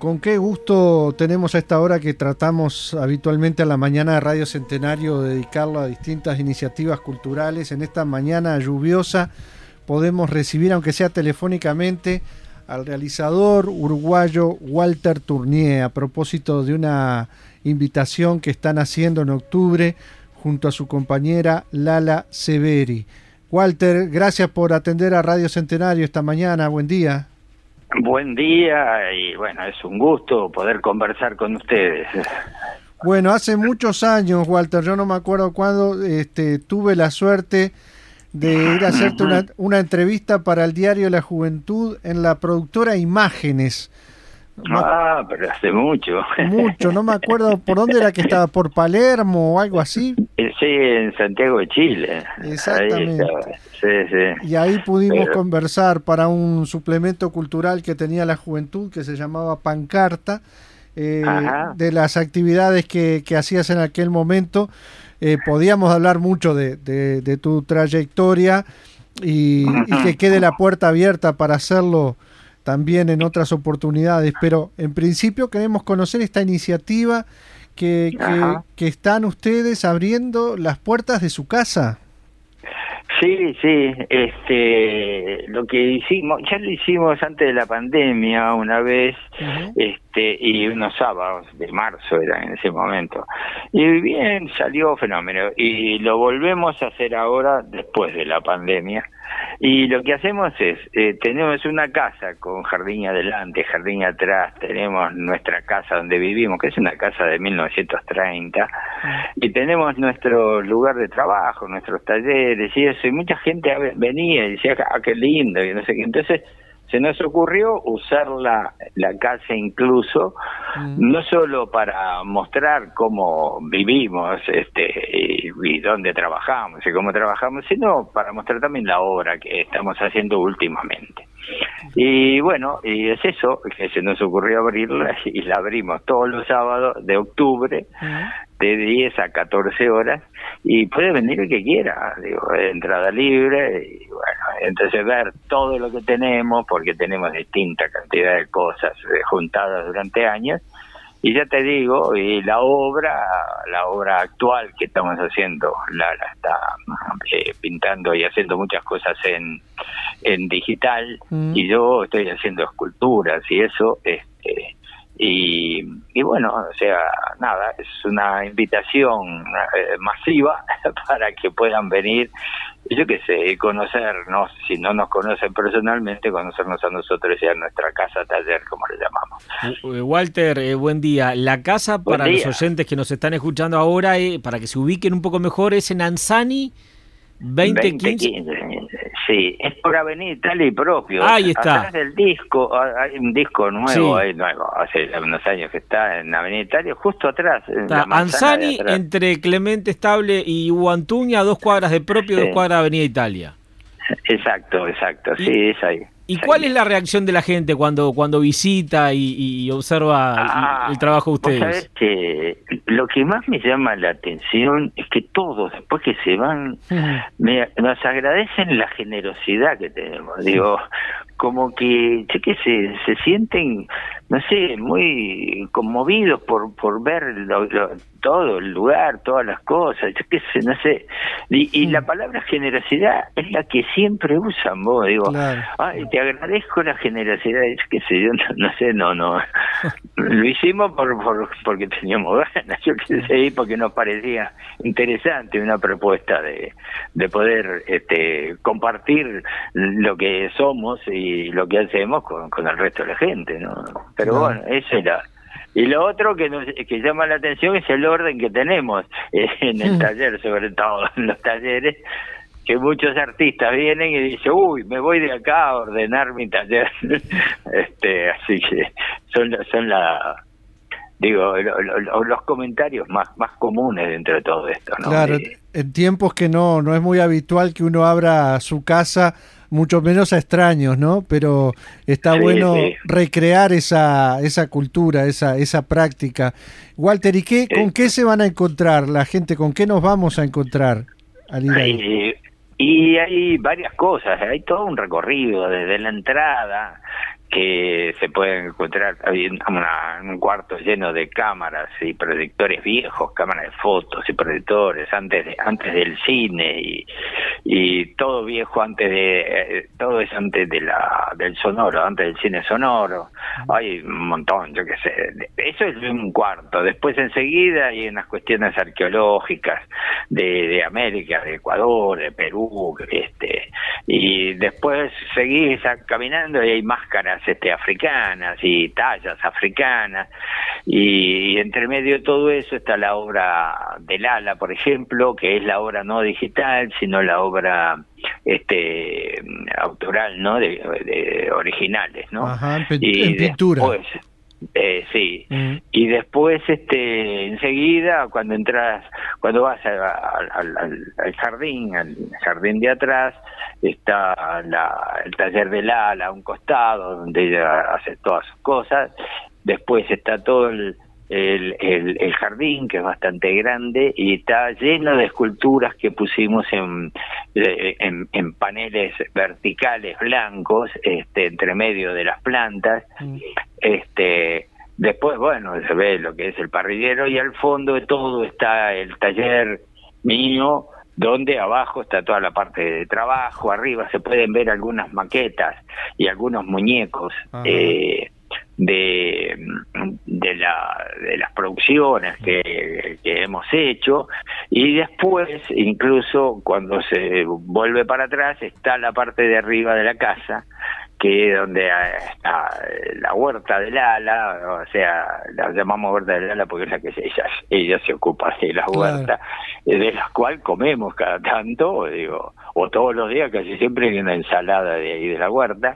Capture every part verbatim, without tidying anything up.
Con qué gusto tenemos a esta hora que tratamos habitualmente a la mañana de Radio Centenario dedicarla a distintas iniciativas culturales. En esta mañana lluviosa podemos recibir, aunque sea telefónicamente, al realizador uruguayo Walter Tournier a propósito de una invitación que están haciendo en octubre junto a su compañera Lala Severi. Walter, gracias por atender a Radio Centenario esta mañana. Buen día. Buen día y bueno, es un gusto poder conversar con ustedes. Bueno, hace muchos años, Walter, yo no me acuerdo cuándo, este, tuve la suerte de ir a hacerte una, una entrevista para el Diario de la Juventud en la productora Imágenes. Ah, pero hace mucho. Mucho, no me acuerdo por dónde era que estaba, por Palermo o algo así. Sí, en Santiago de Chile. Exactamente. Ahí sí, sí. Y ahí pudimos pero... conversar para un suplemento cultural que tenía la juventud que se llamaba Pancarta, eh, de las actividades que, que hacías en aquel momento. Eh, podíamos hablar mucho de, de, de tu trayectoria y, y que quede la puerta abierta para hacerlo también en otras oportunidades, pero en principio queremos conocer esta iniciativa que, que, que están ustedes abriendo las puertas de su casa. Sí, sí, este, lo que hicimos, ya lo hicimos antes de la pandemia una vez, uh-huh. este, y unos sábados de marzo era en ese momento, y bien, salió fenómeno, y lo volvemos a hacer ahora después de la pandemia, y lo que hacemos es, eh, tenemos una casa con jardín adelante, jardín atrás, tenemos nuestra casa donde vivimos, que es una casa de mil novecientos treinta, uh-huh. y tenemos nuestro lugar de trabajo, nuestros talleres, y eso, y mucha gente venía y decía, ah, qué lindo, y no sé qué. Entonces se nos ocurrió usar la, la casa incluso, mm. no solo para mostrar cómo vivimos este y, y dónde trabajamos y cómo trabajamos, sino para mostrar también la obra que estamos haciendo últimamente. Y bueno, y es eso, que se nos ocurrió abrirla y la abrimos todos los sábados de octubre, mm. de diez a catorce horas, y puede venir el que quiera, digo, entrada libre, y bueno, entonces ver todo lo que tenemos, porque tenemos distinta cantidad de cosas eh, juntadas durante años, y ya te digo, y la obra, la obra actual que estamos haciendo, la, la está eh, pintando y haciendo muchas cosas en, en digital, mm. y yo estoy haciendo esculturas y eso, este Y, y bueno, o sea, nada, es una invitación eh, masiva para que puedan venir, yo qué sé, conocernos, si no nos conocen personalmente, conocernos a nosotros y a nuestra casa taller, como le llamamos. Walter, eh, buen día. La casa, buen para día. Los oyentes que nos están escuchando ahora, eh, para que se ubiquen un poco mejor, es en Anzani veinte quince. Sí, es por Avenida Italia y propio. Ahí está. Atrás del disco, hay un disco nuevo, sí. Ahí nuevo, hace unos años que está en Avenida Italia, justo atrás. Está Anzani, entre Clemente Estable y Huantuña, dos cuadras de propio, sí. dos cuadras de Avenida Italia. Exacto, exacto, y, sí, es ahí. ¿Y cuál es la reacción de la gente cuando cuando visita y, y observa ah, el, el trabajo de ustedes? ¿Sabes que lo que más me llama la atención es que todos, después que se van, uh-huh. me, nos agradecen la generosidad que tenemos? Digo, como que, che, que se, se sienten, no sé, muy conmovidos por por ver lo, lo, todo el lugar, todas las cosas, yo qué sé, no sé. Y, y la palabra generosidad es la que siempre usan, vos, digo, claro. Ay, te agradezco la generosidad, yo qué sé, yo no, no sé, no, no. Lo hicimos por, por porque teníamos ganas, yo qué sé, y porque nos parecía interesante una propuesta de, de poder este claro. lo que somos y lo que hacemos con, con el resto de la gente, ¿no? Pero claro. bueno, eso era. Y lo otro que nos que llama la atención es el orden que tenemos eh, en el taller, sobre todo en los talleres, que muchos artistas vienen y dicen, uy, me voy de acá a ordenar mi taller. este Así que son, son la... Digo, lo, lo, los comentarios más más comunes dentro de todo esto, ¿no? Claro, de, en tiempos que no no es muy habitual que uno abra su casa, mucho menos a extraños, ¿no? Pero está sí, bueno sí. recrear esa esa cultura, esa esa práctica. Walter, ¿y qué, sí. con qué se van a encontrar la gente? ¿Con qué nos vamos a encontrar al ir ahí? Y, y hay varias cosas, hay todo un recorrido desde la entrada, que se pueden encontrar en un cuarto lleno de cámaras y proyectores viejos, cámaras de fotos y proyectores antes de, antes del cine y, y todo viejo antes de eh, todo es antes de la del sonoro, antes del cine sonoro. Hay un montón, yo qué sé. Eso es un cuarto. Después enseguida hay unas cuestiones arqueológicas de, de América, de Ecuador, de Perú, este, y después seguís caminando y hay máscaras este africanas y tallas africanas, y, y entre medio de todo eso está la obra del Ala, por ejemplo, que es la obra no digital, sino la obra este autoral, ¿no? De, de originales, ¿no? Ajá, en, y en pintura. Después, Eh, sí, mm. y después este enseguida cuando entras, cuando vas a, a, al, al jardín, al jardín de atrás, está la, el taller del Ala a un costado donde ella hace todas sus cosas. Después está todo el El, el, el jardín, que es bastante grande y está lleno de esculturas que pusimos en, en, en paneles verticales blancos, este, entre medio de las plantas. Mm. Este, después, bueno, se ve lo que es el parrillero, y al fondo de todo está el taller mío, donde abajo está toda la parte de trabajo. Arriba se pueden ver algunas maquetas y algunos muñecos eh, de de la de las producciones que, que hemos hecho, y después incluso cuando se vuelve para atrás está la parte de arriba de la casa, que es donde está la huerta del Ala, o sea, la llamamos huerta del Ala porque es la que ella, ella se ocupa de la huerta, claro, de la cual comemos cada tanto, digo, o todos los días, casi siempre hay una ensalada de ahí de la huerta.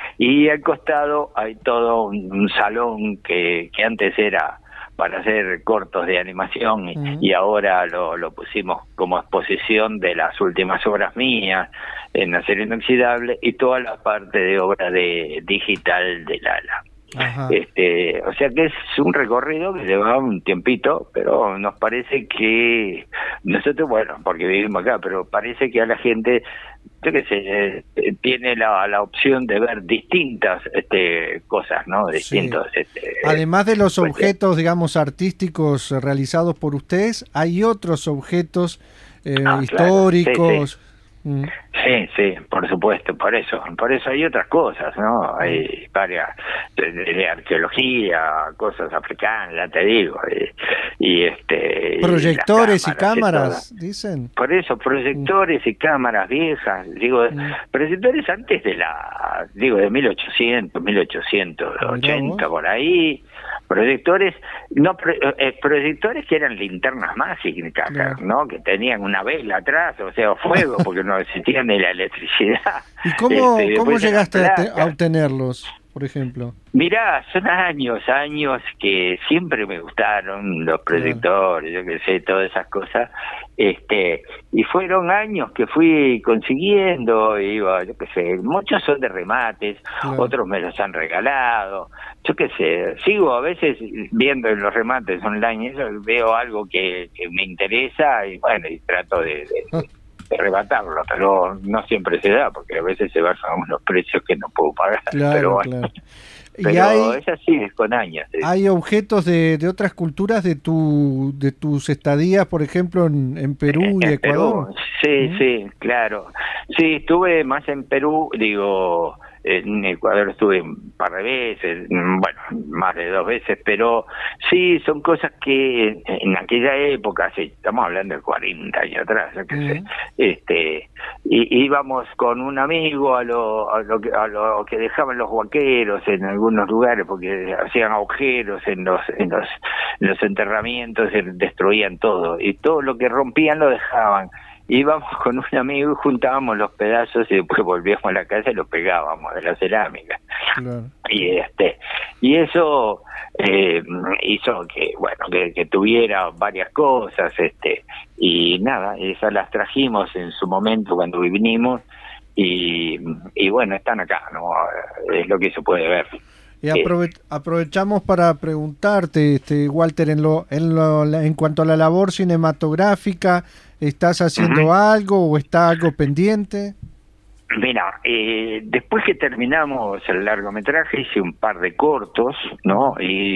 Y al costado hay todo un, un salón que, que antes era para hacer cortos de animación, y, uh-huh. y ahora lo, lo pusimos como exposición de las últimas obras mías en acero inoxidable, y toda la parte de obra de digital del Ala. Ajá. Este, o sea que es un recorrido que lleva un tiempito, pero nos parece que nosotros, bueno, porque vivimos acá, pero parece que a la gente, yo qué sé, eh, tiene la, la opción de ver distintas este, cosas, ¿no? Distintos. Sí. Este, Además de los objetos, digamos, artísticos realizados por ustedes, hay otros objetos eh, ah, históricos. Claro. Sí, sí. Mm. Sí, sí, por supuesto, por eso, por eso hay otras cosas, ¿no? Hay varias de, de arqueología, cosas africanas, ya te digo, y, y este proyectores y cámaras, y dicen. Por eso, proyectores mm. y cámaras viejas, digo, mm. proyectores antes de la, digo, de mil ochocientos, mil ochocientos ochenta, por ahí. Proyectores, no eh, proyectores que eran linternas mágicas, claro, ¿no? Que tenían una vela atrás, o sea, fuego, porque no existía ni la electricidad. ¿Y cómo, este, ¿cómo llegaste a, te, a obtenerlos, por ejemplo? Mirá, son años, años que siempre me gustaron los proyectores, claro, yo qué sé, todas esas cosas, este, y fueron años que fui consiguiendo, iba, yo qué sé, muchos son de remates, claro, otros me los han regalado, yo qué sé, sigo a veces viendo en los remates online, eso, veo algo que, que me interesa y bueno, y trato de, de, de arrebatarlo, pero no siempre se da, porque a veces se bajan unos precios que no puedo pagar, claro, pero bueno. Claro. Pero y hay, es así, es con años. ¿Sí? ¿Hay objetos de, de otras culturas de tu de tus estadías, por ejemplo, en, en Perú y en Ecuador? Perú, sí, ¿Mm? sí, claro. Sí, estuve más en Perú, digo, en Ecuador estuve un par de veces, bueno, más de dos veces, pero sí, son cosas que en aquella época, sí, estamos hablando de cuarenta años atrás, yo qué sé, uh-huh. este, y, íbamos con un amigo a lo, a lo que a lo que dejaban los huaqueros en algunos lugares, porque hacían agujeros en los en los en los enterramientos, destruían todo, y todo lo que rompían lo dejaban. Íbamos con un amigo y juntábamos los pedazos y después volvíamos a la casa y los pegábamos de la cerámica. Claro. Y este y eso eh, hizo que bueno que, que tuviera varias cosas, este y nada, esas las trajimos en su momento cuando vinimos y, y bueno, están acá, ¿no? Es lo que se puede ver. Y aprove aprovechamos para preguntarte, este Walter, en lo, en lo en cuanto a la labor cinematográfica, ¿estás haciendo uh-huh. algo o está algo pendiente? Mira, eh, después que terminamos el largometraje hice un par de cortos, ¿no?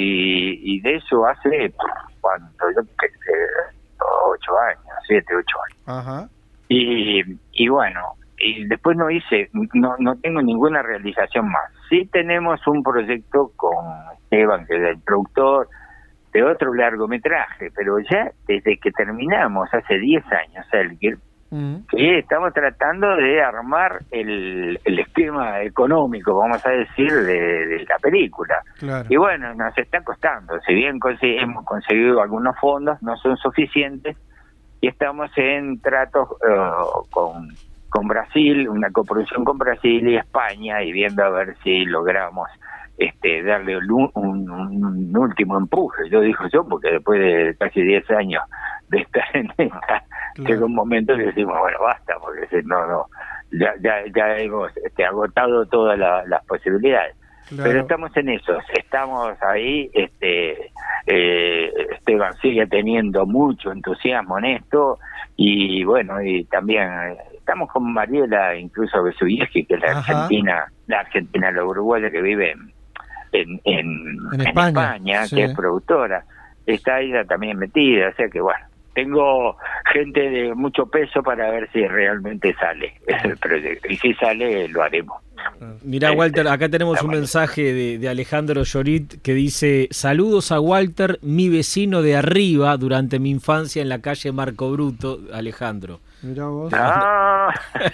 Y, y de eso hace, ¿cuánto? Yo qué sé, ocho años, siete, ocho años. Ajá. Y, y bueno, y después no hice, no, no tengo ninguna realización más. Sí tenemos un proyecto con Esteban, que es el productor, de otro largometraje, pero ya desde que terminamos hace diez años, Selkirk, uh-huh. sí, estamos tratando de armar el, el esquema económico, vamos a decir, de, de la película. Claro. Y bueno, nos está costando, si bien consi- hemos conseguido algunos fondos, no son suficientes, y estamos en tratos uh, con, con Brasil, una coproducción con Brasil y España, y viendo a ver si logramos este darle un, un, un último empuje, yo digo yo, porque después de casi diez años de estar en esta, claro. llega un momento que decimos, bueno, basta, porque si no, no, ya ya, ya hemos este, agotado todas la, las posibilidades. Claro. Pero estamos en eso, estamos ahí, este eh, Esteban sigue teniendo mucho entusiasmo en esto, y bueno, y también estamos con Mariela, incluso Besubieski, que es la Ajá. argentina, la argentina, la uruguaya que vive en En, en, en España, en España sí. que es productora, está ella también metida, o sea que bueno, tengo gente de mucho peso para ver si realmente sale el proyecto, y si sale lo haremos. Mirá, Walter, acá tenemos un mensaje de, de Alejandro Llorit que dice: saludos a Walter, mi vecino de arriba durante mi infancia en la calle Marco Bruto. Alejandro, mirá vos. Ah.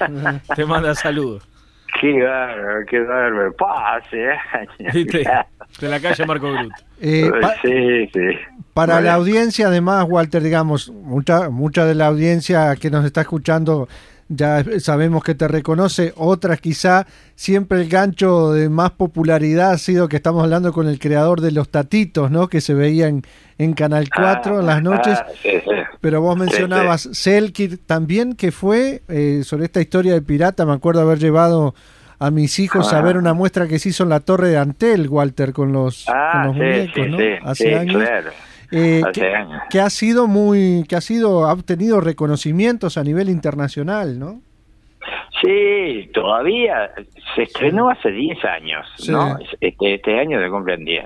Te manda saludos. Qué bárbaro, qué bárbaro. Pase, ¿viste? De la calle Marco Bruto. Eh, pa- sí, sí. Para bueno. la audiencia, además, Walter, digamos, mucha mucha de la audiencia que nos está escuchando ya sabemos que te reconoce, otras quizá siempre el gancho de más popularidad ha sido que estamos hablando con el creador de Los Tatitos, ¿no? Que se veía en, en Canal cuatro ah, en las noches, ah, sí, sí. Pero vos mencionabas sí, sí. Selkirk también, que fue eh, sobre esta historia de pirata. Me acuerdo haber llevado a mis hijos ah. a ver una muestra que se hizo en la Torre de Antel, Walter, con los, ah, con los sí, muñecos, sí, ¿no? Sí, Hace sí, años. Claro. Eh, que, que ha sido muy, que ha sido, ha obtenido reconocimientos a nivel internacional, ¿no? Sí, todavía se estrenó hace diez años, sí. ¿no? Este, este año se cumplen diez.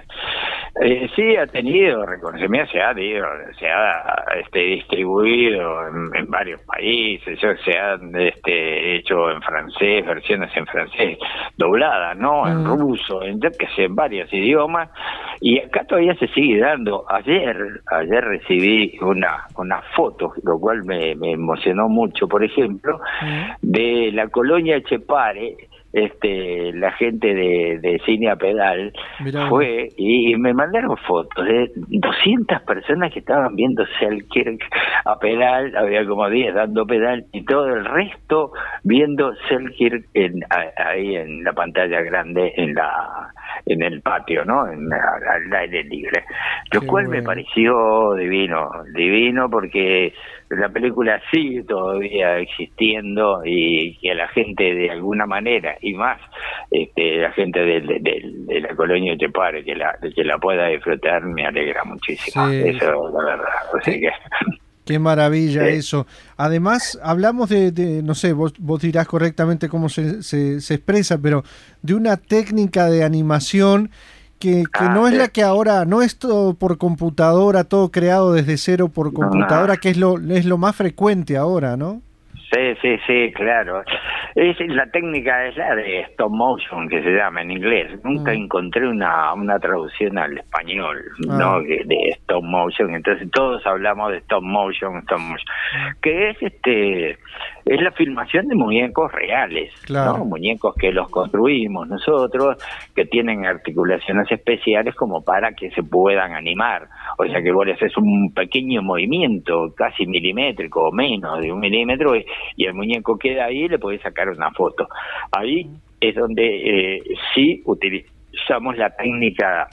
Eh, sí, ha tenido reconocimiento, se ha, digo, se ha este, distribuido en, en varios países, se ha este, hecho en francés, versiones en francés, dobladas, ¿no? Mm. En ruso, en, que sé, en varios idiomas, y acá todavía se sigue dando. Ayer, ayer recibí una, una foto, lo cual me, me emocionó mucho, por ejemplo, mm. de la colonia Etxepare. Este, la gente de, de Cine a Pedal Mirá. fue y, y me mandaron fotos de doscientas personas que estaban viendo Selkirk a pedal, había como diez dando pedal y todo el resto viendo Selkirk en, a, ahí en la pantalla grande en la en el patio, ¿no? En al aire libre, lo Qué cual bueno. me pareció divino, divino porque la película sigue todavía existiendo y que a la gente de alguna manera y más este, la gente de, de, de, de la colonia Etxepare que la que la pueda disfrutar me alegra muchísimo. Sí. Eso la verdad, o sea que qué maravilla sí. eso. Además, hablamos de, de no sé, vos, vos dirás correctamente cómo se, se, se expresa, pero de una técnica de animación que, que ah, no es sí. la que ahora, no es todo por computadora, todo creado desde cero por computadora, no. que es lo, es lo más frecuente ahora, ¿no? Sí, sí, sí, claro. Es, la técnica es la de stop motion, que se llama en inglés. Nunca mm. encontré una una traducción al español, ah. ¿no? De, de stop motion. Entonces todos hablamos de stop motion, stop motion, mm. que es este es la filmación de muñecos reales, claro. ¿no? Muñecos que los construimos nosotros, que tienen articulaciones especiales como para que se puedan animar. O sea que vos le haces un pequeño movimiento, casi milimétrico o menos de un milímetro, y, y el muñeco queda ahí y le podés sacar una foto. Ahí es donde eh, sí utilizamos la técnica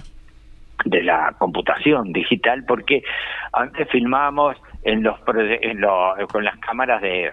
de la computación digital, porque antes filmábamos en los, en los con las cámaras de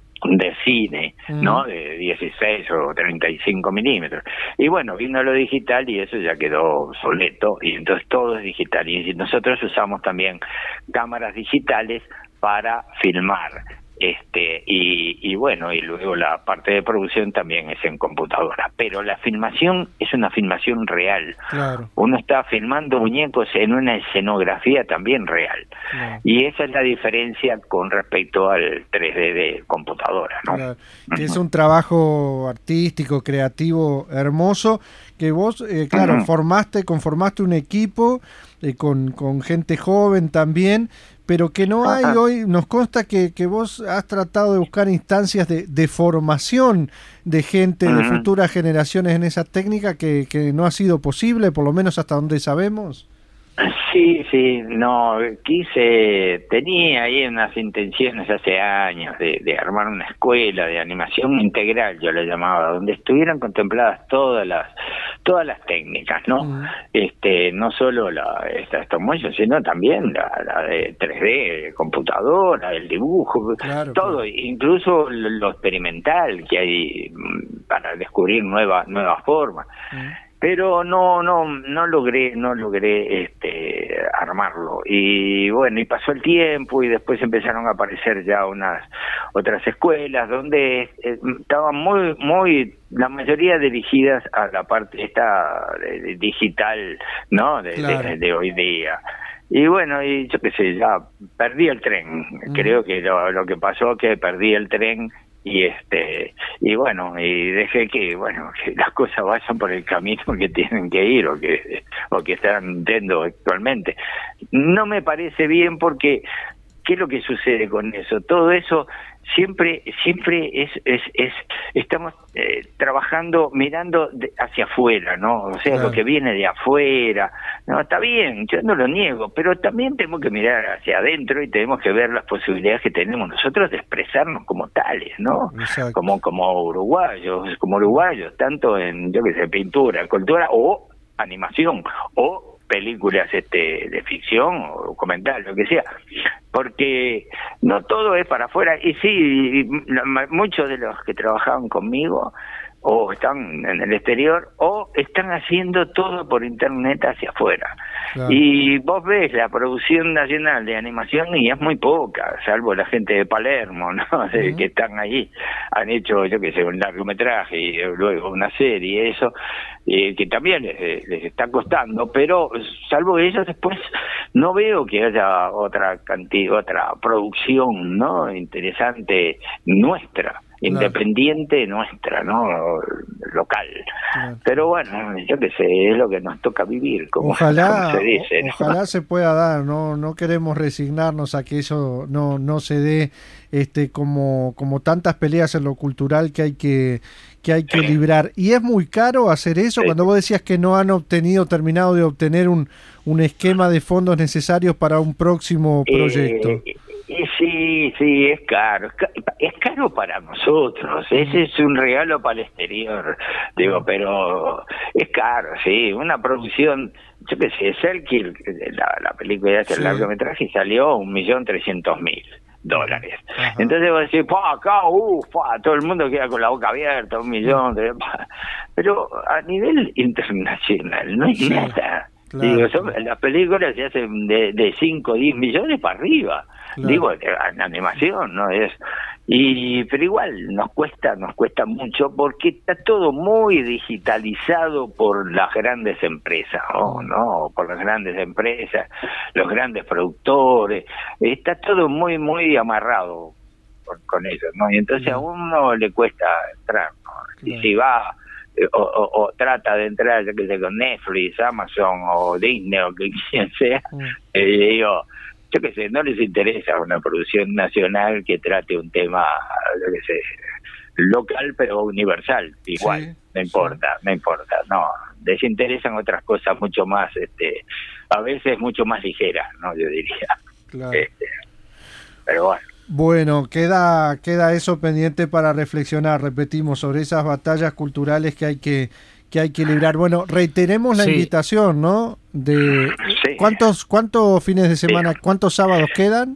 de cine, mm. ¿no? De dieciséis o treinta y cinco milímetros. Y bueno, vino lo digital y eso ya quedó obsoleto, y entonces todo es digital. Y nosotros usamos también cámaras digitales para filmar. este y, y bueno, y luego la parte de producción también es en computadora, pero la filmación es una filmación real. Claro. Uno está filmando muñecos en una escenografía también real. Claro. Y esa es la diferencia con respecto al tres D de computadora, ¿no? Claro. Que es un trabajo artístico, creativo, hermoso, que vos, eh, claro, uh-huh. formaste, conformaste un equipo eh, con, con gente joven también, pero que no hay uh-huh. hoy, nos consta que, que vos has tratado de buscar instancias de, de formación de gente, uh-huh. de futuras generaciones en esa técnica que, que no ha sido posible, por lo menos hasta donde sabemos. Sí, sí, no, quise, tenía ahí unas intenciones hace años de, de armar una escuela de animación integral, yo la llamaba, donde estuvieran contempladas todas las todas las técnicas, ¿no? Uh-huh. Este, no solo la esta stop motion, sino también la, la de tres D, computadora, el dibujo, claro, todo, claro. Incluso lo experimental que hay para descubrir nuevas nuevas formas. Uh-huh. Pero no no no logré no logré este armarlo, y bueno, y pasó el tiempo y después empezaron a aparecer ya unas otras escuelas donde eh, estaban muy muy la mayoría dirigidas a la parte esta de, de digital, ¿no? De, claro. de, de hoy día. Y bueno, y yo qué sé, ya perdí el tren. Mm. Creo que lo, lo que pasó que perdí el tren. Y este y bueno, y dejé que bueno que las cosas vayan por el camino que tienen que ir o que o que están yendo actualmente. No me parece bien porque ¿qué es lo que sucede con eso? Todo eso siempre siempre es es es estamos eh, trabajando mirando de, hacia afuera, ¿no? O sea, claro. Lo que viene de afuera, no, está bien, yo no lo niego, pero también tenemos que mirar hacia adentro y tenemos que ver las posibilidades que tenemos nosotros de expresarnos como tales, ¿no? Exacto. Como como uruguayos, como uruguayos, tanto en, yo qué sé, pintura, cultura o animación o películas este de ficción o documental, lo que sea, porque no todo es para afuera. Y sí, muchos de los que trabajaban conmigo o están en el exterior o están haciendo todo por internet hacia afuera. Claro. Y vos ves la producción nacional de animación y es muy poca, salvo la gente de Palermo, ¿no? Uh-huh. Que están allí, han hecho, yo qué sé, un largometraje y luego una serie, eso, eh, que también les, les está costando, pero salvo ellos después no veo que haya otra cantidad, otra producción, ¿no? Interesante nuestra. Independiente claro. Nuestra, ¿no? Local. Claro. Pero bueno, yo qué sé, es lo que nos toca vivir, como, ojalá, como se dice, ¿no? Ojalá se pueda dar, no no queremos resignarnos a que eso no no se dé, este como como tantas peleas en lo cultural que hay que que hay que librar. Y es muy caro hacer eso, sí. Cuando vos decías que no han obtenido, terminado de obtener un, un esquema de fondos necesarios para un próximo proyecto. Eh, Sí, sí, es caro. Es caro para nosotros. Ese es un regalo para el exterior. Digo, pero es caro, sí. Una producción, yo qué sé, Selkirk, la, la película de sí. largometraje salió un millón trescientos mil dólares. Ajá. Entonces vos decís, pa, acá, uff, todo el mundo queda con la boca abierta, un millón. De, pero a nivel internacional no hay sí. nada. Claro. Digo, son, las películas se hacen de, de cinco o diez millones para arriba. Claro. Digo, en animación, ¿no? Es y pero igual nos cuesta, nos cuesta mucho porque está todo muy digitalizado por las grandes empresas, ¿no? ¿no? Por las grandes empresas, los grandes productores, está todo muy, muy amarrado con, con ellos, ¿no? Y entonces a uno le cuesta entrar, ¿no? Claro. Y si va O, o, o trata de entrar, yo que sé, con Netflix, Amazon o Disney o que quien sea, mm. eh, digo, yo que sé, no les interesa una producción nacional que trate un tema, yo que sé, local pero universal, igual, sí, no importa, sí. no importa, no, les interesan otras cosas mucho más, este, a veces mucho más ligeras, ¿no? Yo diría. Claro. Este, pero bueno. Bueno, queda queda eso pendiente para reflexionar, repetimos, sobre esas batallas culturales que hay que que hay que librar. Bueno, reiteremos la sí. invitación, ¿no? De sí. ¿Cuántos cuántos fines de semana, sí. cuántos sábados quedan?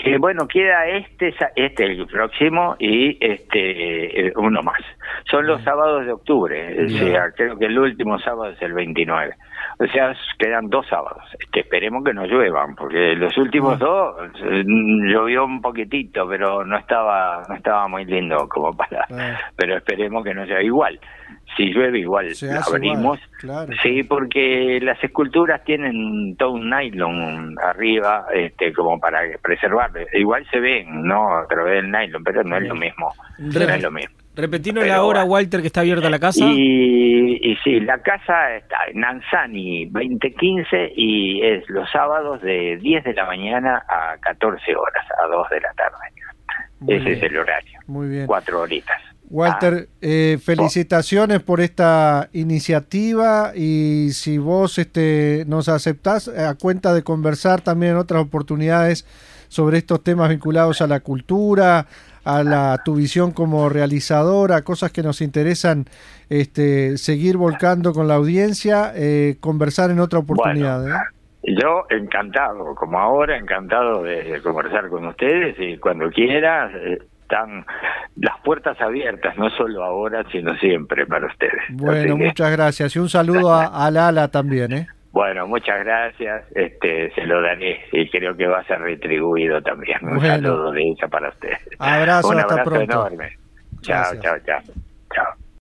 Eh, bueno, queda este, este el próximo y este uno más. Son los sábados de octubre, o sea, creo que el último sábado es el veintinueve. O sea, quedan dos sábados. Este, esperemos que no lluevan, porque los últimos dos eh, llovió un poquitito, pero no estaba no estaba muy lindo como para. Ah. Pero esperemos que no sea igual. Si llueve igual la abrimos. Igual, claro. Sí, porque las esculturas tienen todo un nylon arriba, este, como para preservarlo. Igual se ven, ¿no? A través del nylon, pero no es lo mismo. No es lo mismo. Repetinos la hora, Walter, que está abierta la casa. Y, y sí, la casa está en Nanzani veinte quince y es los sábados de diez de la mañana a catorce horas, a dos de la tarde. Muy Ese bien. Es el horario. Muy bien. Cuatro horitas. Walter, ah. eh, felicitaciones por esta iniciativa y si vos este, nos aceptás a cuenta de conversar también en otras oportunidades sobre estos temas vinculados a la cultura, a la tu visión como realizadora, cosas que nos interesan este, seguir volcando con la audiencia, eh, conversar en otra oportunidad. Bueno, ¿eh? Yo encantado, como ahora, encantado de conversar con ustedes y cuando quieras. Eh, están las puertas abiertas, no solo ahora, sino siempre para ustedes. Bueno, que, muchas gracias. Y un saludo a, a Lala también, ¿eh? Bueno, muchas gracias. Este, se lo daré y creo que va a ser retribuido también. Un bueno. saludo de ella para ustedes. Abrazo, un hasta abrazo pronto. enorme. Chao, chao, chao.